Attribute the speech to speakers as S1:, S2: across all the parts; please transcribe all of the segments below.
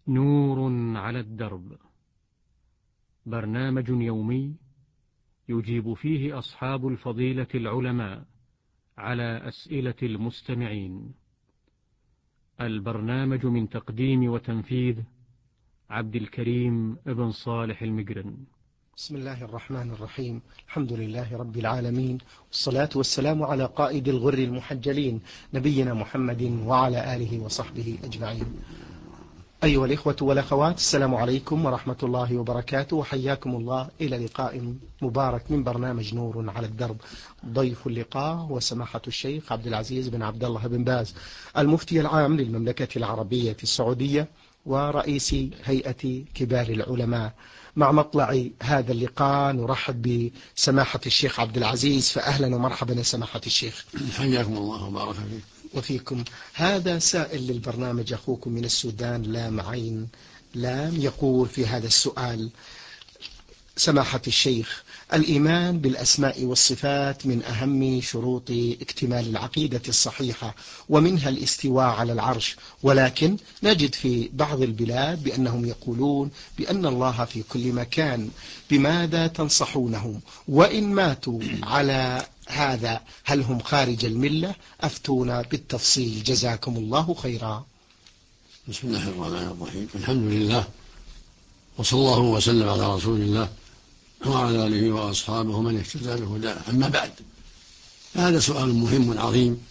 S1: نور على الدرب، برنامج يومي يجيب فيه أصحاب الفضيلة العلماء على أسئلة المستمعين. البرنامج من تقديم وتنفيذ عبد الكريم بن صالح المقرن.
S2: بسم الله الرحمن الرحيم. الحمد لله رب العالمين، والصلاة والسلام على قائد الغر المحجلين نبينا محمد وعلى آله وصحبه أجمعين. أيها الإخوة والأخوات، السلام عليكم ورحمة الله وبركاته، وحياكم الله إلى لقاء مبارك من برنامج نور على الدرب. ضيف اللقاء هو سماحة الشيخ عبد العزيز بن عبد الله بن باز، المفتي العام للمملكة العربية السعودية ورئيس هيئة كبار العلماء. مع مطلع هذا اللقاء نرحب بسماحة الشيخ عبد العزيز، فأهلا ومرحبا يا سماحة الشيخ.
S3: حياكم الله وبارك فيك.
S2: وفيكم. هذا سائل للبرنامج أخوكم من السودان لام عين لام، يقول في هذا السؤال: سماحة الشيخ، الإيمان بالأسماء والصفات من أهم شروط اكتمال العقيدة الصحيحة، ومنها الاستواء على العرش، ولكن نجد في بعض البلاد بأنهم يقولون بأن الله في كل مكان. بماذا تنصحونهم؟ وإن ماتوا على هذا هل هم خارج الملة؟ أفتونا بالتفصيل جزاكم الله خيرا.
S3: بسم الله الرحمن الرحيم. الحمد لله، وصلى الله وسلم على رسول الله وعلى آله وأصحابه من اهتدى بهداه. أما بعد، فهذا سؤال مهم عظيم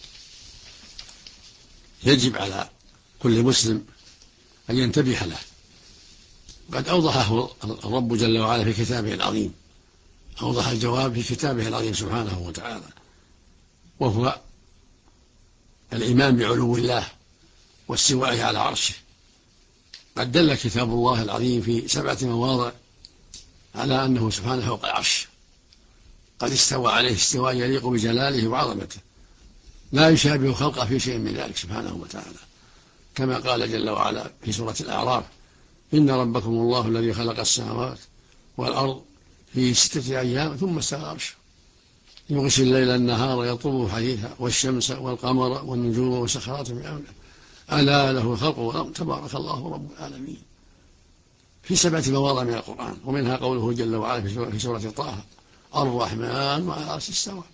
S3: يجب على كل مسلم أن ينتبه له. قد أوضحه الرب جل وعلا في كتابه العظيم، أوضح الجواب في كتابه العظيم سبحانه وتعالى، وهو الإيمان بعلو الله واستوائه على عرشه. قد دل كتاب الله العظيم في 7 مواضع على أنه سبحانه فوق العرش، قد استوى عليه استواء يليق بجلاله وعظمته، لا يشابه خلقه في شيء من ذلك سبحانه وتعالى، كما قال جل وعلا في سورة الأعراف: إن ربكم الله الذي خلق السماوات والأرض في 6 أيام ثم استوى على العرش يغشي الليل النهار يطلبه حثيثا والشمس والقمر والنجوم مسخرات بأمره ألا له الخلق والأمر تبارك الله رب العالمين، في 7 مواضع من القرآن. ومنها قوله جل وعلا في سورة طه: الرحمن على العرش استوى.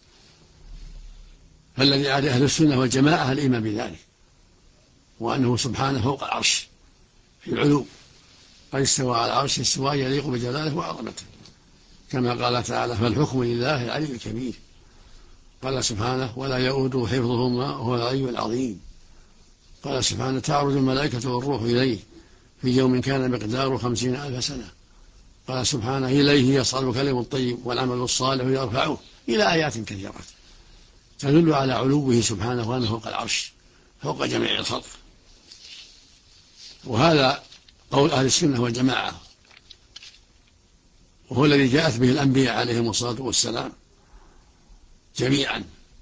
S3: فالذي عليه أهل السنة والجماعة الإيمان بذلك، وأنه سبحانه فوق العرش في العلو، قد استوى على العرش استواء يليق بجلاله وعظمته، كما قال تعالى: فالحكم لله العلي الكبير. قال سبحانه: ولا يؤوده حفظهما وهو العلي العظيم. قال سبحانه: تعرج الملائكة والروح إليه في يوم كان مقداره 50,000 سنة. قال سبحانه: إليه يصعد الكلم الطيب والعمل الصالح يرفعه، إلى آيات كثيرة تدل على علوه سبحانه وأنه فوق العرش فوق جميع الخلق. وهذا قول أهل السنة والجماعة، وهو الذي جاءت به الأنبياء عليهم الصلاة والسلام جميعا،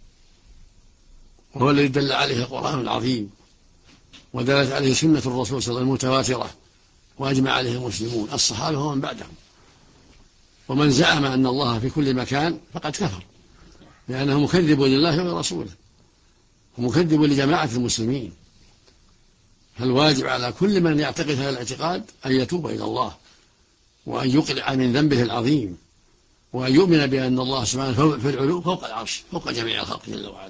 S3: وهو الذي دل عليه القرآن العظيم، ودلت عليه سنة الرسول صلى الله عليه وسلم المتواترة، وأجمع عليه المسلمون الصحابة ومن بعدهم. ومن زعم أن الله في كل مكان فقد كفر، لأنه مكذب لله ولرسوله ومكذب لجماعة المسلمين. فالواجب على كل من يعتقد هذا الاعتقاد أن يتوب إلى الله، وأن يقلع من ذنبه العظيم، وأن يؤمن بأن الله سبحانه في العلو فوق العرش فوق جميع الخلق جل وعلا.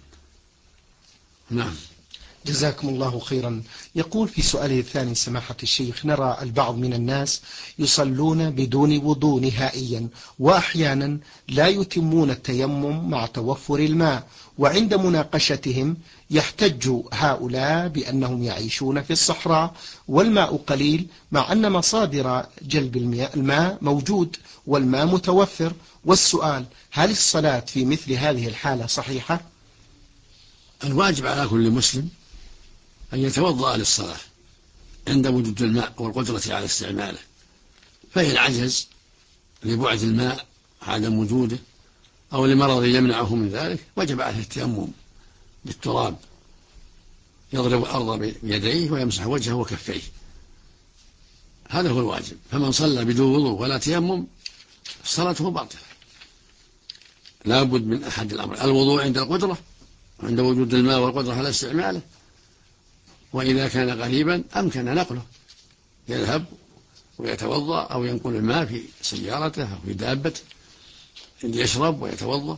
S3: نعم.
S2: جزاكم الله خيرا. يقول في سؤاله الثاني: سماحة الشيخ، نرى البعض من الناس يصلون بدون وضوء نهائيا، وأحيانا لا يتمون التيمم مع توفر الماء، وعند مناقشتهم يحتج هؤلاء بأنهم يعيشون في الصحراء والماء قليل، مع أن مصادر جلب الماء موجود والماء متوفر. والسؤال: هل الصلاة في مثل هذه الحالة صحيحة؟
S3: الواجب على كل مسلم أن يتوضأ للصلاة عند وجود الماء والقدرة على استعماله، فإن عجز لبعد الماء عدم وجوده أو لمرض يمنعه من ذلك وجب عليه التيمم بالتراب، يضرب الأرض بيديه ويمسح وجهه وكفيه، هذا هو الواجب. فمن صلى بدون وضوء ولا تيمم صلاته باطلة. لا بد من أحد الأمر: الوضوء عند القدرة، عند وجود الماء والقدرة على استعماله، وإذا كان قريبا أمكن نقله يذهب ويتوضأ أو ينقل الماء في سيارته أو في دابته ليشرب ويتوضأ.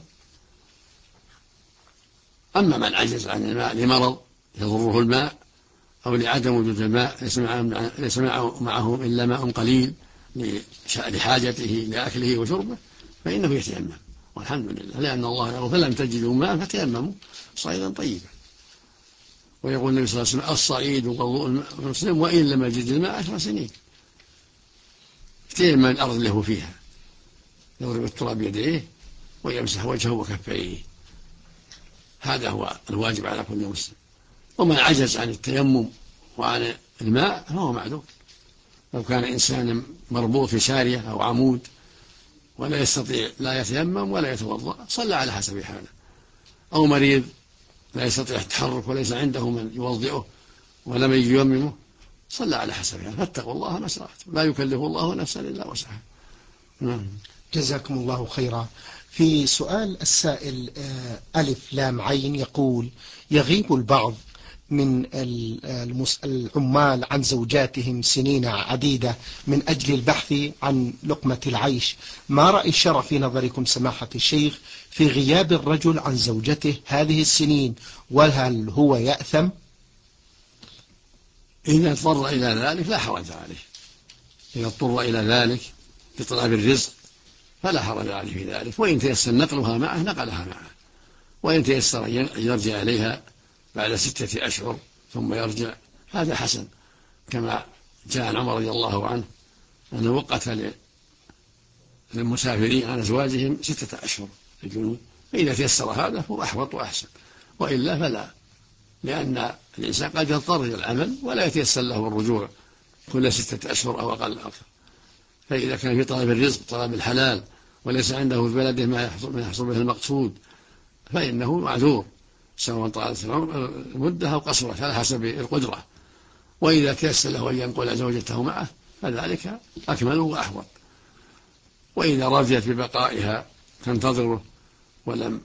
S3: أما من عجز عن الماء لمرض يضره الماء أو لعدم وجود الماء ليس معه إلا ماء قليل لحاجته لأكله وشربه فإنه يتيمم، والحمد لله، لأن الله يقول فلم تجدوا ماء فتيمموا صعيدا طيبا. ويقول النبي صلى الله عليه وسلم الصعيد وضوء المسلم وإن لم يجد الماء 10 سنين. يتيمم من الأرض اللي هو فيها، يضرب التراب بيديه ويمسح وجهه وكفيه، هذا هو الواجب على كل مسلم. ومن عجز عن التيمم وعن الماء فهو معذور. لو كان إنسان مربوط في سارية أو عمود ولا يستطيع لا يتيمم ولا يتوضأ صلى على حسب حاله، أو مريض لا يستطيع التحرك وليس عنده من يوضئه ولا من ييممه صلى على حسب حاله. فاتقوا الله ما استطعتم، لا يكلف الله نفسا إلا وسعها.
S2: جزاكم الله خيرا. في سؤال السائل ألف لام عين يقول: يغيب البعض من العمال عن زوجاتهم سنين عديدة من أجل البحث عن لقمة العيش، ما رأي الشرع في نظركم سماحة الشيخ في غياب الرجل عن زوجته هذه السنين، وهل هو يأثم؟
S3: إذا اضطر إلى ذلك لا حرج عليه، إذا اضطر إلى ذلك لطلب الرزق فلا حرج عليه في ذلك، وإن تيسر نقلها معه نقلها معه، وإن تيسر يرجع إليها بعد 6 أشهر ثم يرجع هذا حسن، كما جاء عن عمر رضي الله عنه أنه وقت للمسافرين عن أزواجهم 6 أشهر في الجنوب، فإذا تيسر هذا هو أحوط وأحسن، وإلا فلا، لأن الإنسان قد يضطر إلى العمل ولا يتيسر له الرجوع كل 6 أشهر أو أقل أكثر. فإذا كان في طلب الرزق طلب الحلال وليس عنده في بلده ما يحصل به المقصود فإنه معذور، سواء طالت المدة أو قصرت على حسب القدرة. وإذا تيسر له أن ينقل زوجته معه فذلك أكمل وأحوط. وإذا رضيت ببقائها تنتظره ولم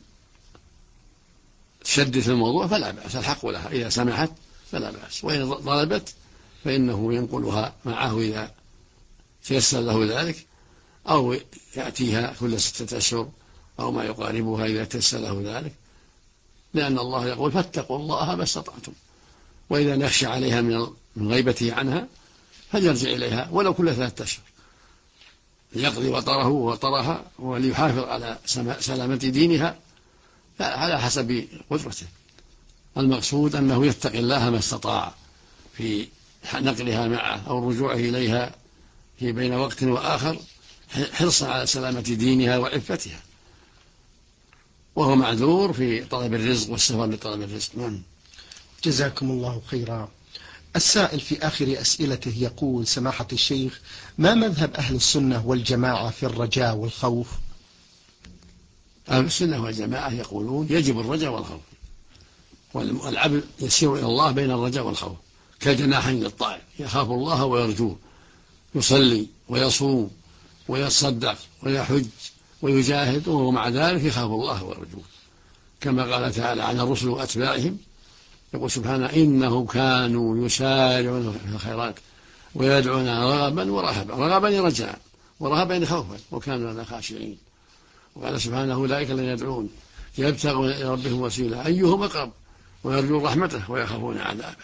S3: تشدد في الموضوع فلا بأس، الحق لها إذا سمحت فلا بأس، وإن طلبت فإنه ينقلها معه إذا تيسر له ذلك، أو يأتيها كل 6 أشهر أو ما يقاربها إذا تيسر له ذلك، لأن الله يقول فاتقوا الله ما استطعتم. وإذا نخشى عليها من غيبته عنها فليرجع إليها ولو كل 3 أشهر ليقضي وطره وطرها وليحافظ على سلامة دينها على حسب قدرته. المقصود أنه يتقي الله ما استطاع في نقلها معه أو رجوعه إليها في بين وقت وآخر حرصا على سلامة دينها وعفتها، وهو معذور في طلب الرزق والسفر لطلب الرزق.
S2: جزاكم الله خيرا. السائل في آخر أسئلته يقول: سماحة الشيخ، ما مذهب أهل السنة والجماعة في الرجاء والخوف؟
S3: أهل السنة والجماعة يقولون يجب الرجاء والخوف، والعبد يسير إلى الله بين الرجاء والخوف كجناحين للطائر، يخاف الله ويرجوه، يصلي ويصوم ويتصدق ويحج ويجاهد وهو مع ذلك يخاف الله ويرجوه، كما قال تعالى عن الرسل وأتباعهم يقول سبحانه إنهم كانوا يسارعون في الخيرات ويدعونا رغبا ورهبا، رغبا رجاء ورهبا خوفا وكانوا لنا خاشعين. وقال سبحانه أولئك الذين يدعون يبتغون إلى ربهم وسيلة أيهم أقرب ويرجون رحمته ويخافون عذابه.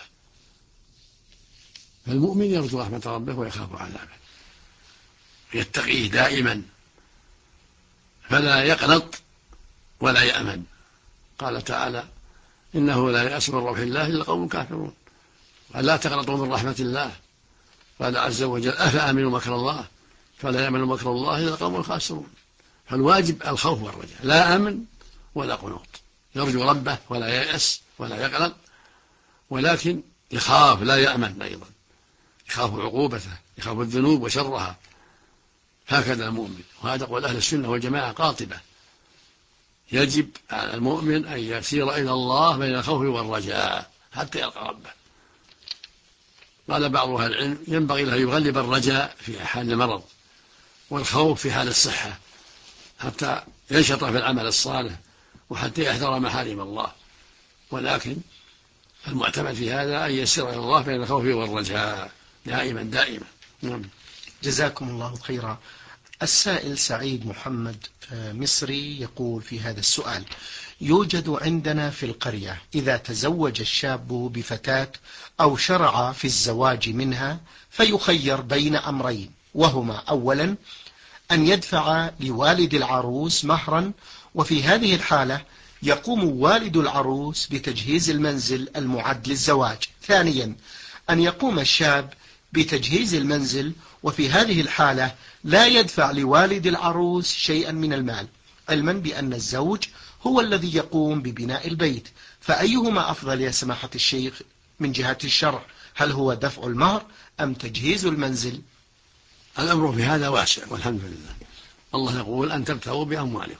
S3: فالمؤمن يرجو رحمة ربه ويخاف عذابه، يتقيه دائما فلا يقنط ولا يأمن. قال تعالى إنه لا يأس من روح الله إلا القوم الكافرون، ولا تقنطوا من رحمة الله. قال عز وجل أفأمنوا مكر الله فلا يأمن مكر الله إلا القوم الخاسرون. فالواجب الخوف والرجاء، لا أمن ولا قنوط، يرجو ربه ولا ييأس ولا يقلق، ولكن يخاف لا يأمن أيضا، يخاف عقوبته، يخاف الذنوب وشرها، هكذا المؤمن. وهذا قول أهل السنة والجماعة قاطبة، يجب على المؤمن أن يسير إلى الله بين الخوف والرجاء حتى يلقى ربه. قال بعض أهل العلم ينبغي له يغلب الرجاء في حال المرض والخوف في حال الصحة حتى ينشط في العمل الصالح وحتى يحذر محارم الله، ولكن المعتمد في هذا أن يسير إلى الله بين الخوف والرجاء دائما. نعم.
S2: جزاكم الله خيرا. السائل سعيد محمد مصري يقول في هذا السؤال: يوجد عندنا في القرية إذا تزوج الشاب بفتاة أو شرع في الزواج منها فيخير بين أمرين، وهما: أولا أن يدفع لوالد العروس مهرا، وفي هذه الحالة يقوم والد العروس بتجهيز المنزل المعد للزواج. ثانيا أن يقوم الشاب بتجهيز المنزل، وفي هذه الحالة لا يدفع لوالد العروس شيئا من المال، علما بأن الزوج هو الذي يقوم ببناء البيت. فأيهما أفضل يا سماحة الشيخ من جهة الشرع؟ هل هو دفع المهر أم تجهيز المنزل؟
S3: الأمر في هذا واسع والحمد لله. الله يقول أن تبتغوا بأموالكم،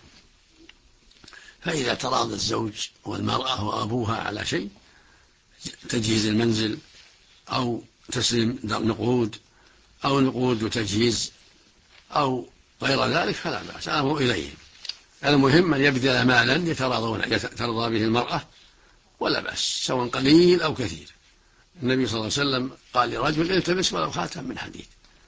S3: فإذا تراضى الزوج والمرأة وأبوها على شيء، تجهيز المنزل أو تسليم نقود أو نقود وتجهيز أو غير ذلك، فلا بأس، الأمر إليهم. المهم أن يبذل مالا ترضى به المرأة، ولا بأس سواء قليل أو كثير. النبي صلى الله عليه وسلم قال لرجل: التمس ولو خاتم من حديد.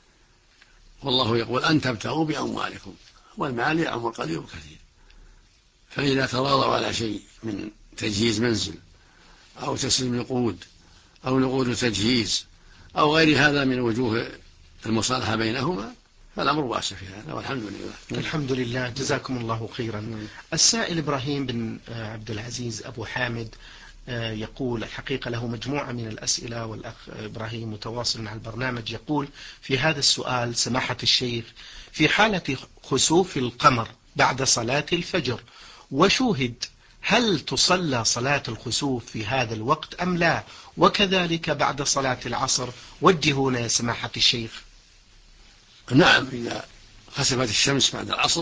S3: والله يقول أن تبتغوا بأموالكم، والمال يعم قليل وكثير. فإذا تراضوا على شيء من تجهيز منزل أو تسليم نقود أو نقود تجهيز أو غير هذا من وجوه المصالحة بينهما، فالأمر واسع في هذا والحمد لله.
S2: الحمد لله، جزاكم الله خيرا. السائل إبراهيم بن عبد العزيز أبو حامد يقول: الحقيقة له مجموعة من الأسئلة، والأخ إبراهيم متواصل مع البرنامج. يقول في هذا السؤال: سماحة الشيخ، في حالة خسوف القمر بعد صلاة الفجر وشوهد، هل تصلى صلاة الخسوف في هذا الوقت أم لا؟ وكذلك بعد صلاة العصر، وجهونا يا سماحة الشيخ.
S3: نعم، إذا خسفت الشمس بعد العصر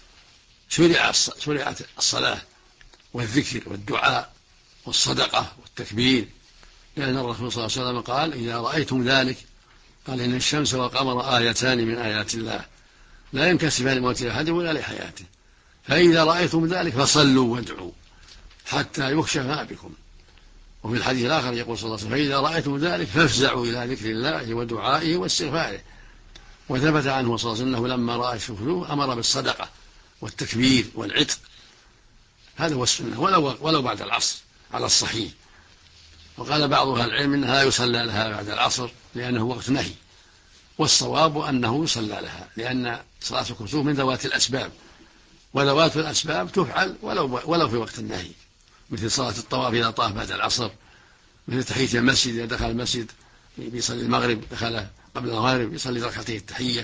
S3: شرعت الصلاة والذكر والدعاء والصدقة والتكبير، لأن الرسول صلى الله عليه وسلم قال: إذا رأيتم ذلك، قال: إن الشمس والقمر آيتان من آيات الله لا ينكسفان لموت أحد ولا لحياته، فإذا رأيتم ذلك فصلوا وادعوا حتى يكشف ما بكم. وفي الحديث الآخر يقول صلى الله عليه وسلم: فإذا رأيتم ذلك فافزعوا إلى ذكر الله ودعائه واستغفاره. وثبت عنه صلى الله عليه وسلم أنه لما رأى الخسوف أمر بالصدقة والتكبير والعتق. هذا هو السنة، ولو بعد العصر على الصحيح. وقال بعض أهل العلم إنها لا يصلى لها بعد العصر لأنه وقت نهي، والصواب أنه يصلى لها، لأن صلاة الكسوف من ذوات الأسباب، وذوات الأسباب تفعل ولو في وقت النهي، مثل صلاة الطواف إذا طاف بعد العصر، مثل تحية المسجد إذا دخل المسجد بيصلي المغرب، دخل قبل المغرب يصلي ركعتين التحية،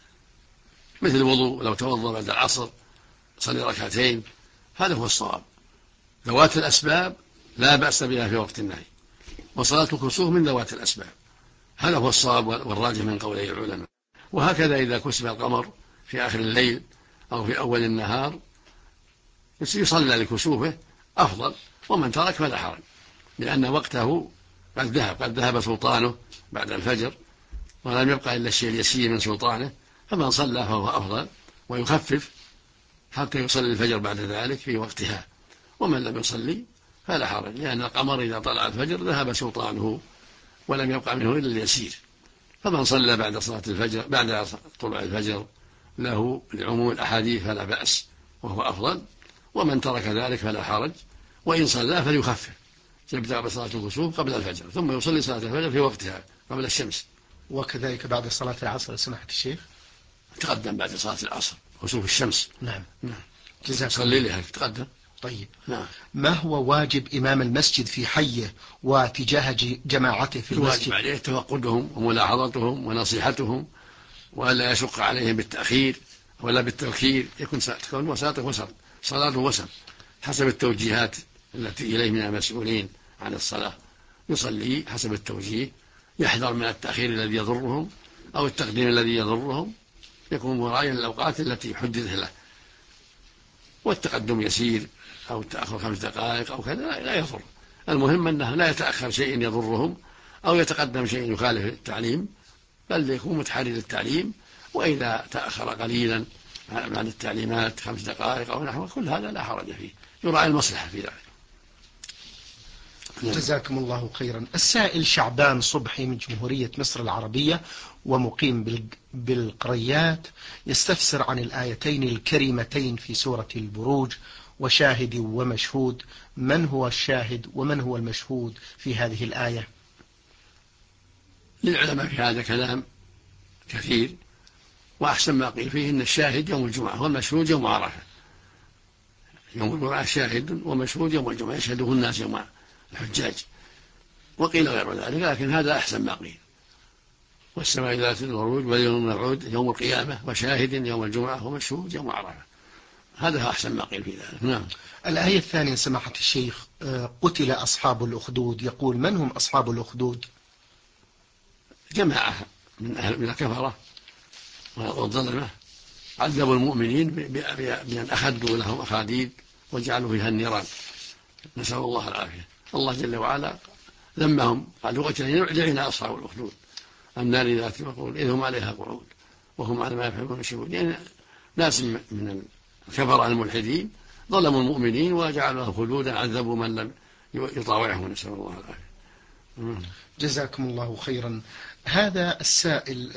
S3: مثل الوضوء لو توضأ بعد العصر يصلي ركعتين. هذا هو الصواب، ذوات الأسباب لا بأس بها في وقت النهي، وصلاة الكسوف من ذوات الأسباب. هذا هو الصواب والراجح من قولي العلماء. وهكذا إذا كسف القمر في آخر الليل أو في أول النهار يصلى لكسوفه أفضل، ومن ترك فلا حرج، لأن وقته قد ذهب سلطانه بعد الفجر، ولم يبقى إلا الشيء اليسير من سلطانه، فمن صلى فهو أفضل ويخفف حتى يصلي الفجر بعد ذلك في وقتها. ومن لم يصلي فلا حرج، لأن القمر إذا طلع الفجر ذهب سلطانه ولم يبقى منه إلا اليسير. فمن صلى بعد صلاة الفجر بعد طلوع الفجر له لعموم الأحاديث فلا بأس وهو أفضل، ومن ترك ذلك فلا حرج، وإن صلى فليخفف، يبدأ بصلاة الكسوف قبل الفجر ثم يصلي صلاة الفجر في وقتها قبل الشمس.
S2: وكذلك بعد صلاة العصر سماحة الشيخ،
S3: تقدم بعد صلاة العصر خسوف الشمس.
S2: نعم.
S3: صلي لها تقدم.
S2: طيب.
S3: نعم.
S2: ما هو واجب إمام المسجد في حيه واتجاه جماعته في المسجد؟
S3: الواجب عليه تفقدهم وملاحظتهم ونصيحتهم، وألا يشق عليهم بالتأخير ولا بالتبكير، تكون وسط صلاة وسط حسب التوجيهات التي إليه من المسؤولين عن الصلاة، يصلي حسب التوجيه، يحذر من التأخير الذي يضرهم أو التقديم الذي يضرهم، يكون مراعيا الأوقات التي حددت له، والتقدم يسير أو التأخر 5 دقائق أو كذا لا يضر. المهم أنه لا يتأخر شيء يضرهم أو يتقدم شيء يخالف التعليم، بل يكون متحري للتعليم. وإذا تأخر قليلا عن التعليمات 5 دقائق أو نحو، كل هذا لا حرج فيه، يراعي المصلحة في ذلك.
S2: جزاكم الله خيرا. السائل شعبان صبحي من جمهورية مصر العربية ومقيم بالقريات، يستفسر عن الآيتين الكريمتين في سورة البروج: وشاهد ومشهود. من هو الشاهد ومن هو المشهود في هذه الآية؟
S3: للعلماء في هذا كلام كثير، وأحسن ما قيل فيه إن الشاهد يوم الجمعة والمشهود يوم عرفة. يوم الجمعة شاهد ومشهود يوم الجمعة يشهده الناس يوم الحجاج، وقيل غير ذلك، لكن هذا أحسن ما قيل. والسماء ذات البروج واليوم الموعود يوم القيامة، وشاهد يوم الجمعة ومشهود يوم عرفة، هذا أحسن ما قيل في ذلك. نعم.
S2: الآية الثانية سماحة الشيخ: قتل أصحاب الأخدود. يقول: من هم أصحاب الأخدود؟
S3: جماعة من الكفرة والظلمة عذبوا المؤمنين بأن أخذوا لهم أخاديد وجعلوا فيها النيران، نسأل الله العافية. الله جل وعلا ذمهم، قالوا: لعن أصحاب الأخدود النار ذات الوقود إذ هم عليها قعود وهم على ما يفعلون يشهدون. يعني ناس من الكفرة الملحدين ظلموا المؤمنين وجعلوا خلودا، عذبوا من لم يطاوعهم، نسأل الله العافية.
S2: جزاكم الله خيرا. هذا السائل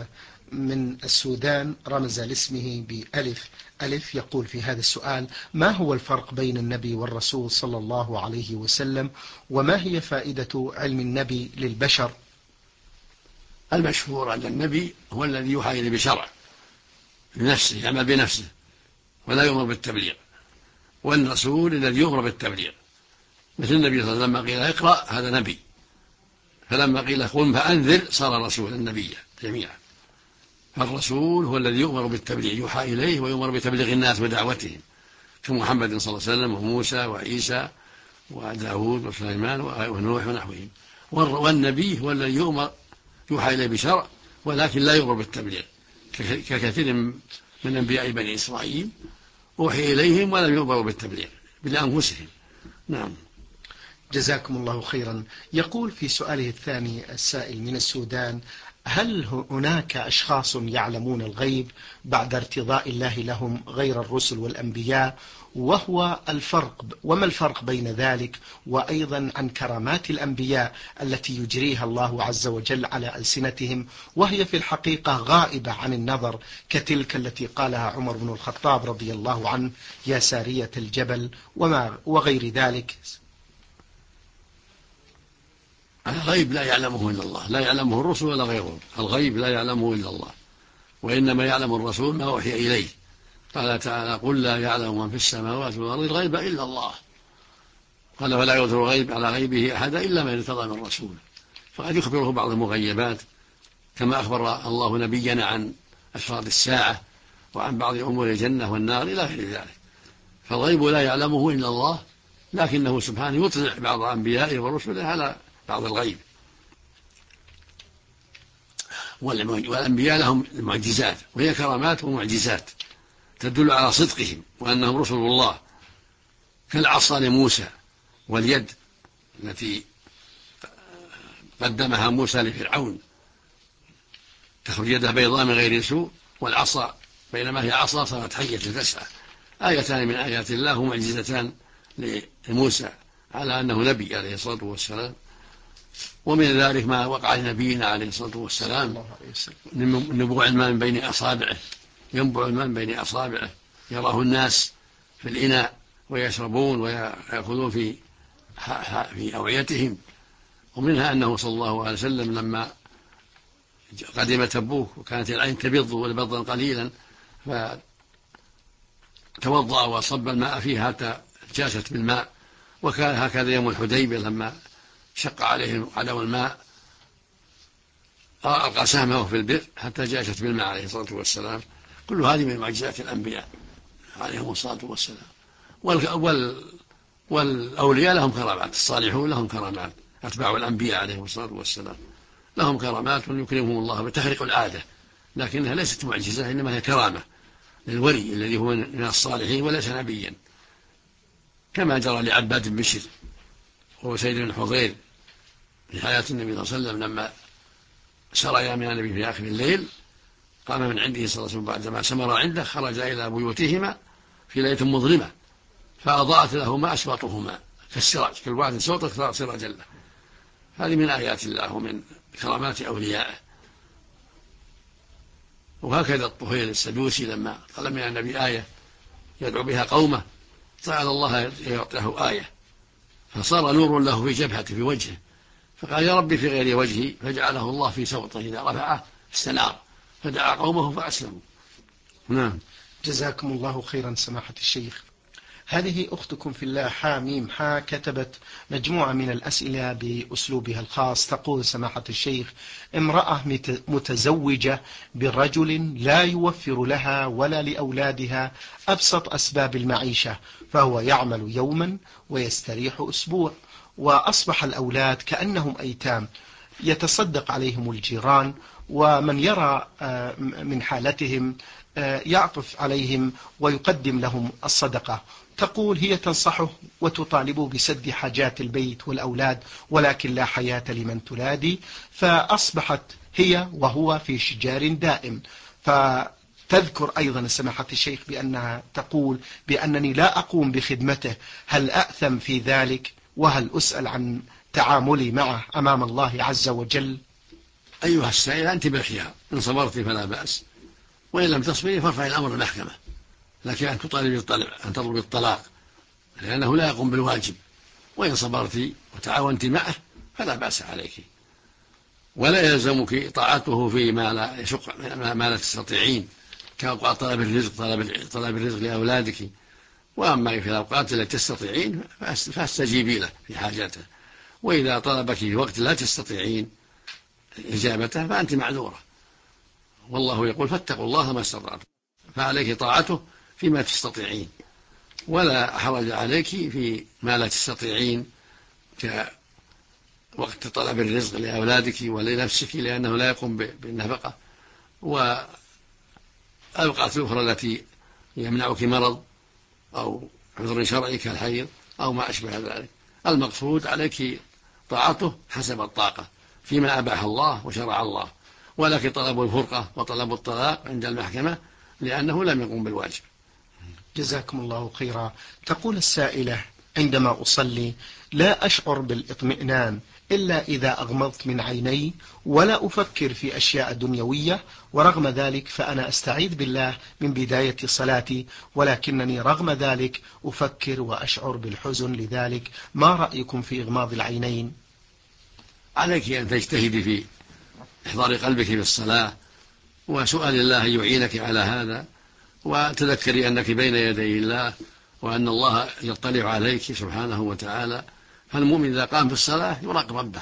S2: من السودان رمز لاسمه بألف ألف، يقول في هذا السؤال: ما هو الفرق بين النبي والرسول صلى الله عليه وسلم، وما هي فائدة علم النبي للبشر؟
S3: المشهور أن النبي هو الذي يوحى إليه بشرع لنفسه، يعمل بنفسه ولا يؤمر بالتبليغ، والرسول الذي يؤمر بالتبليغ، مثل النبي صلى الله عليه وسلم لما قيل اقرأ هذا نبي، فلما قيل قم فأنذر صار رسولا نبيا جميعا. فالرسول هو الذي يؤمر بالتبليغ، يوحى إليه ويؤمر بتبليغ الناس ودعوتهم، كمحمد صلى الله عليه وسلم وموسى وعيسى وداود وسليمان ونوح ونحوهم. والنبي هو الذي يوحى إليه بشرع ولكن لا يؤمر بالتبليغ، ككثير من أنبياء بني إسرائيل أوحي إليهم ولم يؤمروا بالتبليغ بأنفسهم. نعم.
S2: جزاكم الله خيرا. يقول في سؤاله الثاني السائل من السودان: هل هناك أشخاص يعلمون الغيب بعد ارتضاء الله لهم غير الرسل والأنبياء؟ وما الفرق بين ذلك؟ وأيضا عن كرامات الأنبياء التي يجريها الله عز وجل على ألسنتهم، وهي في الحقيقة غائبة عن النظر، كتلك التي قالها عمر بن الخطاب رضي الله عنه: يا سارية الجبل، وغير ذلك.
S3: الغيب لا يعلمه إلا الله، لا يعلمه الرسل ولا غيرهم، الغيب لا يعلمه إلا الله، وإنما يعلم الرسول ما أوحي إليه. قال تعالى: قل لا يعلم من في السماوات والأرض الغيب إلا الله. قال: فلا يظهر الغيب على غيبه أحدا إلا من ارتضى من رسول. فقد يخبره بعض المغيبات كما أخبر الله نبينا عن أشراط الساعة وعن بعض أمور الجنة والنار إلى غير ذلك. فالغيب لا يعلمه إلا الله، لكنه سبحانه يطلع بعض أنبيائه ورسله على بعض الغيب. والأنبياء لهم معجزات، وهي كرامات ومعجزات تدل على صدقهم وأنهم رسل الله، كالعصا لموسى، واليد التي قدمها موسى لفرعون تخرج يده بيضاء من غير سوء، والعصا بينما هي عصا صارت حية تسعى. آيتان من آيات الله ومعجزتان لموسى على أنه نبي عليه الصلاة والسلام. ومن ذلك ما وقع لنبينا عليه الصلاة والسلام، نبوع الماء من بين أصابعه، ينبع الماء من بين أصابعه، يراه الناس في الإناء ويشربون ويأخذون في أوعيتهم. ومنها أنه صلى الله عليه وسلم لما قدم تبوك وكانت العين تبض والبضا قليلا، فتوضأ وصب الماء فيها حتى جاشت بالماء. وكان هكذا يوم الحديبية لما شق عليهم عدم الماء ألقى سهمه في البئر حتى جاشت بالماء عليه الصلاة والسلام. كل هذه من معجزات الأنبياء عليهم الصلاة والسلام. والأولياء لهم كرامات، الصالحون لهم كرامات، أتباع الأنبياء عليهم الصلاة والسلام لهم كرامات يكرمهم الله بتخرق العادة، لكنها ليست معجزة، إنما هي كرامة للولي الذي هو من الصالحين وليس نبيا، كما جرى لعباد بن بشر وسيد بن حضير في حياة النبي صلى الله عليه وسلم لما سريا من النبي في آخر الليل، قام من عنده صلى الله عليه وسلم بعدما سمر عنده، خرج إلى بيوتهما في ليلة مظلمة فأضاءت لهما أسواطهما كالسراج، كل واحد صوته صار سراجا له. هذه من آيات الله ومن كرامات أوليائه. وهكذا الطفيل السدوسي لما طلب من النبي آية يدعو بها قومه سأل الله يعطيه آية، فصار نور له في جبهته في وجهه، فقال يا ربي في غير وجهي، فجعله الله في صوته إذا رفعه استنار، فدعا قومه فأسلموا. نعم.
S2: جزاكم الله خيرا سماحة الشيخ. هذه أختكم في الله حاميم كتبت مجموعة من الأسئلة بأسلوبها الخاص. تقول سماحة الشيخ: امرأة متزوجة برجل لا يوفر لها ولا لأولادها أبسط أسباب المعيشة، فهو يعمل يوما ويستريح أسبوع، وأصبح الأولاد كأنهم أيتام، يتصدق عليهم الجيران، ومن يرى من حالتهم يعطف عليهم ويقدم لهم الصدقة. تقول هي تنصحه وتطالبه بسد حاجات البيت والأولاد، ولكن لا حياة لمن تلادي، فأصبحت هي وهو في شجار دائم. فتذكر أيضا سماحة الشيخ بأنها تقول بأنني لا أقوم بخدمته، هل أأثم في ذلك؟ وهل أسأل عن تعاملي معه أمام الله عز وجل؟
S3: أيها السائل، أنت بالخيار، إن صبرت فلا بأس، وإن لم تصبري فارفعي الأمر المحكمة، لكن أن تطلب الطلاق لأنه لا يقوم بالواجب. وإن صبرت وتعاونت معه فلا بأس عليك، ولا يلزمك طاعته فيما لا يشق، ما لا تستطيعين، كأوقات طلب الرزق، طلب الرزق لأولادك. وأما في الأوقات التي تستطيعين فاستجيبي له في حاجته، وإذا طلبك في وقت لا تستطيعين إجابته فأنت معذورة. والله يقول فاتقوا الله ما استطعتم، فعليك طاعته فيما تستطيعين، ولا حرج عليك في ما لا تستطيعين كوقت طلب الرزق لأولادك ولنفسك، لأنه لا يقوم بالنفقة. والأوقات الأخرى التي يمنعك مرض أو عذر شرعي كالحيض أو ما أشبه ذلك، المقصود عليك طاعته حسب الطاقة فيما أباح الله وشرع الله، ولكن طلب الفرقة وطلب الطلاق عند المحكمة لأنه لم يقوم بالواجب.
S2: جزاكم الله خيرا. تقول السائلة: عندما أصلي لا أشعر بالاطمئنان إلا إذا أغمضت من عيني، ولا أفكر في أشياء دنيوية، ورغم ذلك فأنا أستعيذ بالله من بداية صلاتي، ولكنني رغم ذلك أفكر وأشعر بالحزن لذلك. ما رأيكم في إغماض العينين؟
S3: عليك أن تجتهدي في إحضار قلبك في الصلاة وسؤال الله أن يعينك على هذا، وتذكري أنك بين يدي الله وأن الله يطلع عليك سبحانه وتعالى. فالمؤمن إذا قام في الصلاة يراقب ربه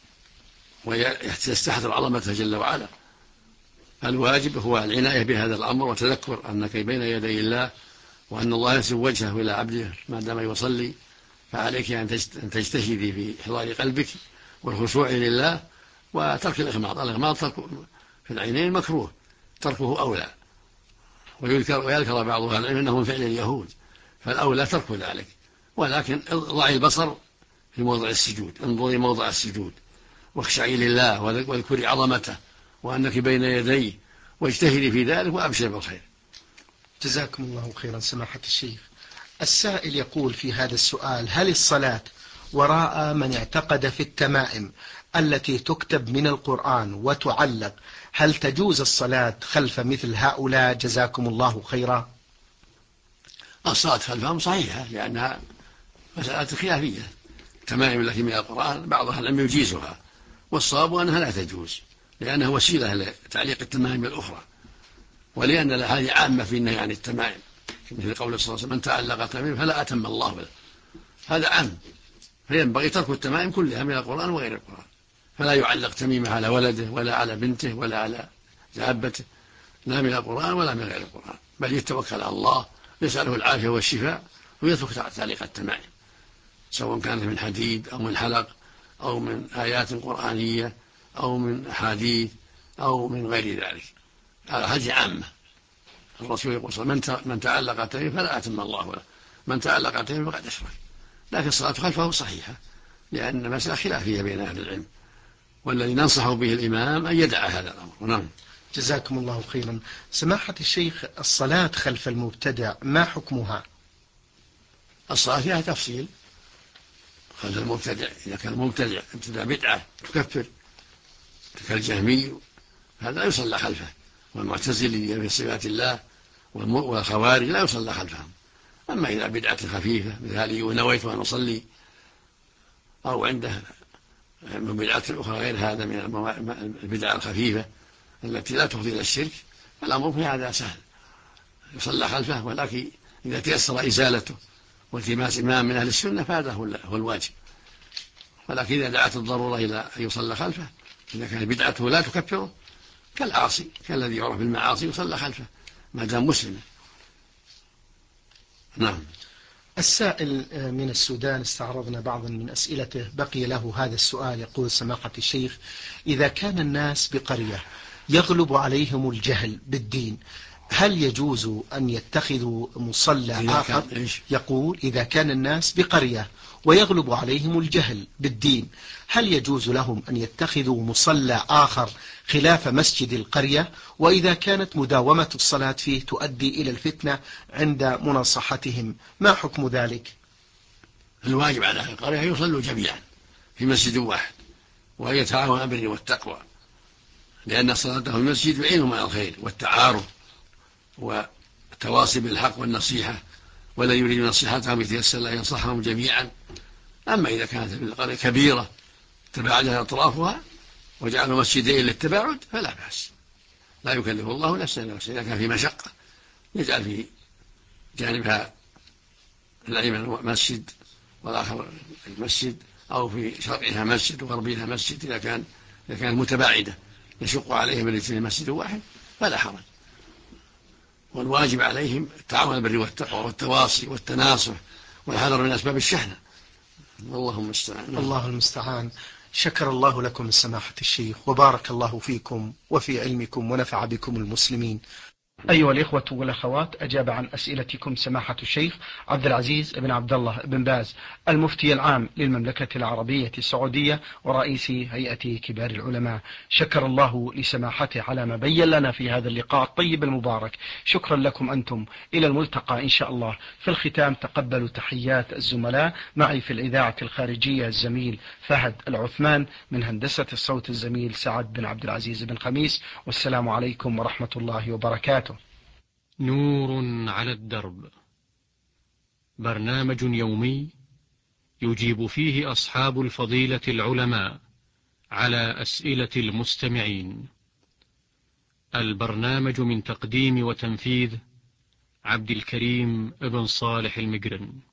S3: ويستحضر عظمته جل وعلا. الواجب هو العناية بهذا الأمر وتذكر أنك بين يدي الله وأن الله ينسب وجهه إلى عبده ما دام يصلي. فعليك أن تجتهدي في إحضار قلبك والخشوع لله وترك الإغماض. الإغماض في العينين مكروه، تركه أولى، ويذكر بعض أهل العلم أنه من فعل اليهود، فالأولى ترك ذلك. ولكن ضعي البصر في موضع السجود، انظري موضع السجود واخشعي لله واذكري عظمته وأنك بين يديه، واجتهدي في ذلك وأبشر بالخير.
S2: جزاكم الله خيرا سماحة الشيخ. السائل يقول في هذا السؤال: هل الصلاة وراء من اعتقد في التمائم التي تكتب من القرآن وتعلق، هل تجوز الصلاة خلف مثل هؤلاء؟ جزاكم الله خيرا.
S3: الصلاة خلفهم صحيحة لأنها مسألة خلافية. التمائم التي من القرآن بعض أهل العلم يجيزها، والصواب أنها لا تجوز لأنها وسيلة لتعليق التمائم الأخرى، ولأن هذه عامة في النهي عن التمائم، مثل قول صلى الله عليه وسلم: من تعلق تميم فلا أتم الله له. هذا عام، فينبغي ترك التمائم كلها من القرآن وغير القرآن، فلا يعلق تميمة على ولده ولا على بنته ولا على دابته، لا من القرآن ولا من غير القرآن، بل يتوكل على الله يسأله العافية والشفاء ويترك تعليق التمائم، سواء كانت من حديد أو من حلق أو من آيات قرآنية أو من أحاديث أو من غير ذلك. هذه عامة. الرسول يقول: من تعلق تميم فلا أتم الله له، من تعلق تميم فقد أشرك. لكن الصلاة خلفه صحيحة لأن مسألة خلافية بين أهل العلم، والذي ننصح به الإمام أن يدع هذا الأمر. نعم.
S2: جزاكم الله خيرا. سماحة الشيخ، الصلاة خلف المبتدع ما حكمها؟
S3: الصلاة فيها تفصيل، خلف المبتدع إذا كان مبتدع ابتدع بدعة تكفر كالجهمي هذا لا يصلى خلفه، والمعتزلي في صفات الله والخوارج لا يصلى خلفهم. أما إذا بدعة خفيفة مثل نويت أن أصلي أو عنده من بدعة أخرى غير هذا من البدع الخفيفة التي لا تفضي إلى الشرك، فالأمر في هذا سهل يصلى خلفه، ولكن إذا تيسر إزالته والتماس إمام من أهل السنة فهذا هو الواجب. ولكن إذا دعت الضرورة إلى أن يصلى خلفه إذا كان بدعته لا تكفره كالعاصي كالذي يعرف بالمعاصي يصلى خلفه ما دام مسلما. نعم.
S2: السائل من السودان استعرضنا بعضا من أسئلته، بقي له هذا السؤال. يقول سماحة الشيخ: إذا كان الناس بقرية يغلب عليهم الجهل بالدين هل يجوز أن يتخذوا مصلى آخر؟ يقول: إذا كان الناس بقرية ويغلب عليهم الجهل بالدين هل يجوز لهم أن يتخذوا مصلى آخر خلاف مسجد القرية؟ وإذا كانت مداومة الصلاة فيه تؤدي إلى الفتنة عند مناصحتهم ما حكم ذلك؟
S3: الواجب على أهل القرية يصلوا جميعا في مسجد واحد وأن يتعاونوا على البر والتقوى، لأن صلاته في المسجد يعينهم على الخير والتعارف والتواصي بالحق والنصيحة، ولا يريد نصيحتهم يتيسر أن ينصحهم جميعا. أما إذا كانت القرية كبيرة تباعدها أطرافها وجعلوا مسجدين للتباعد فلا بأس، لا يكلف الله نفسا إلا وسعها. إذا كان في مشقة يجعل في جانبها الأيمن مسجد والآخر المسجد، أو في شرقها مسجد وغربها مسجد. إذا كانت متباعدة يشق عليهم الاثنين مسجد واحد فلا حرج. والواجب عليهم التعاون على البر والتقوى والتواصي والتناصح والحذر من أسباب الشحنة. اللهم المستعان.
S2: الله المستعان. شكر الله لكم سماحة الشيخ وبارك الله فيكم وفي علمكم ونفع بكم المسلمين. أيها الإخوة والأخوات، أجاب عن أسئلتكم سماحة الشيخ عبد العزيز بن عبد الله بن باز المفتي العام للمملكة العربية السعودية ورئيس هيئة كبار العلماء. شكر الله لسماحته على ما بين لنا في هذا اللقاء الطيب المبارك. شكرا لكم أنتم. إلى الملتقى إن شاء الله. في الختام تقبلوا تحيات الزملاء. معي في الإذاعة الخارجية الزميل فهد العثمان، من هندسة الصوت الزميل سعد بن عبد العزيز بن خميس، والسلام عليكم ورحمة الله وبركاته.
S1: نور على الدرب، برنامج يومي يجيب فيه أصحاب الفضيلة العلماء على أسئلة المستمعين. البرنامج من تقديم وتنفيذ عبد الكريم ابن صالح المقرن.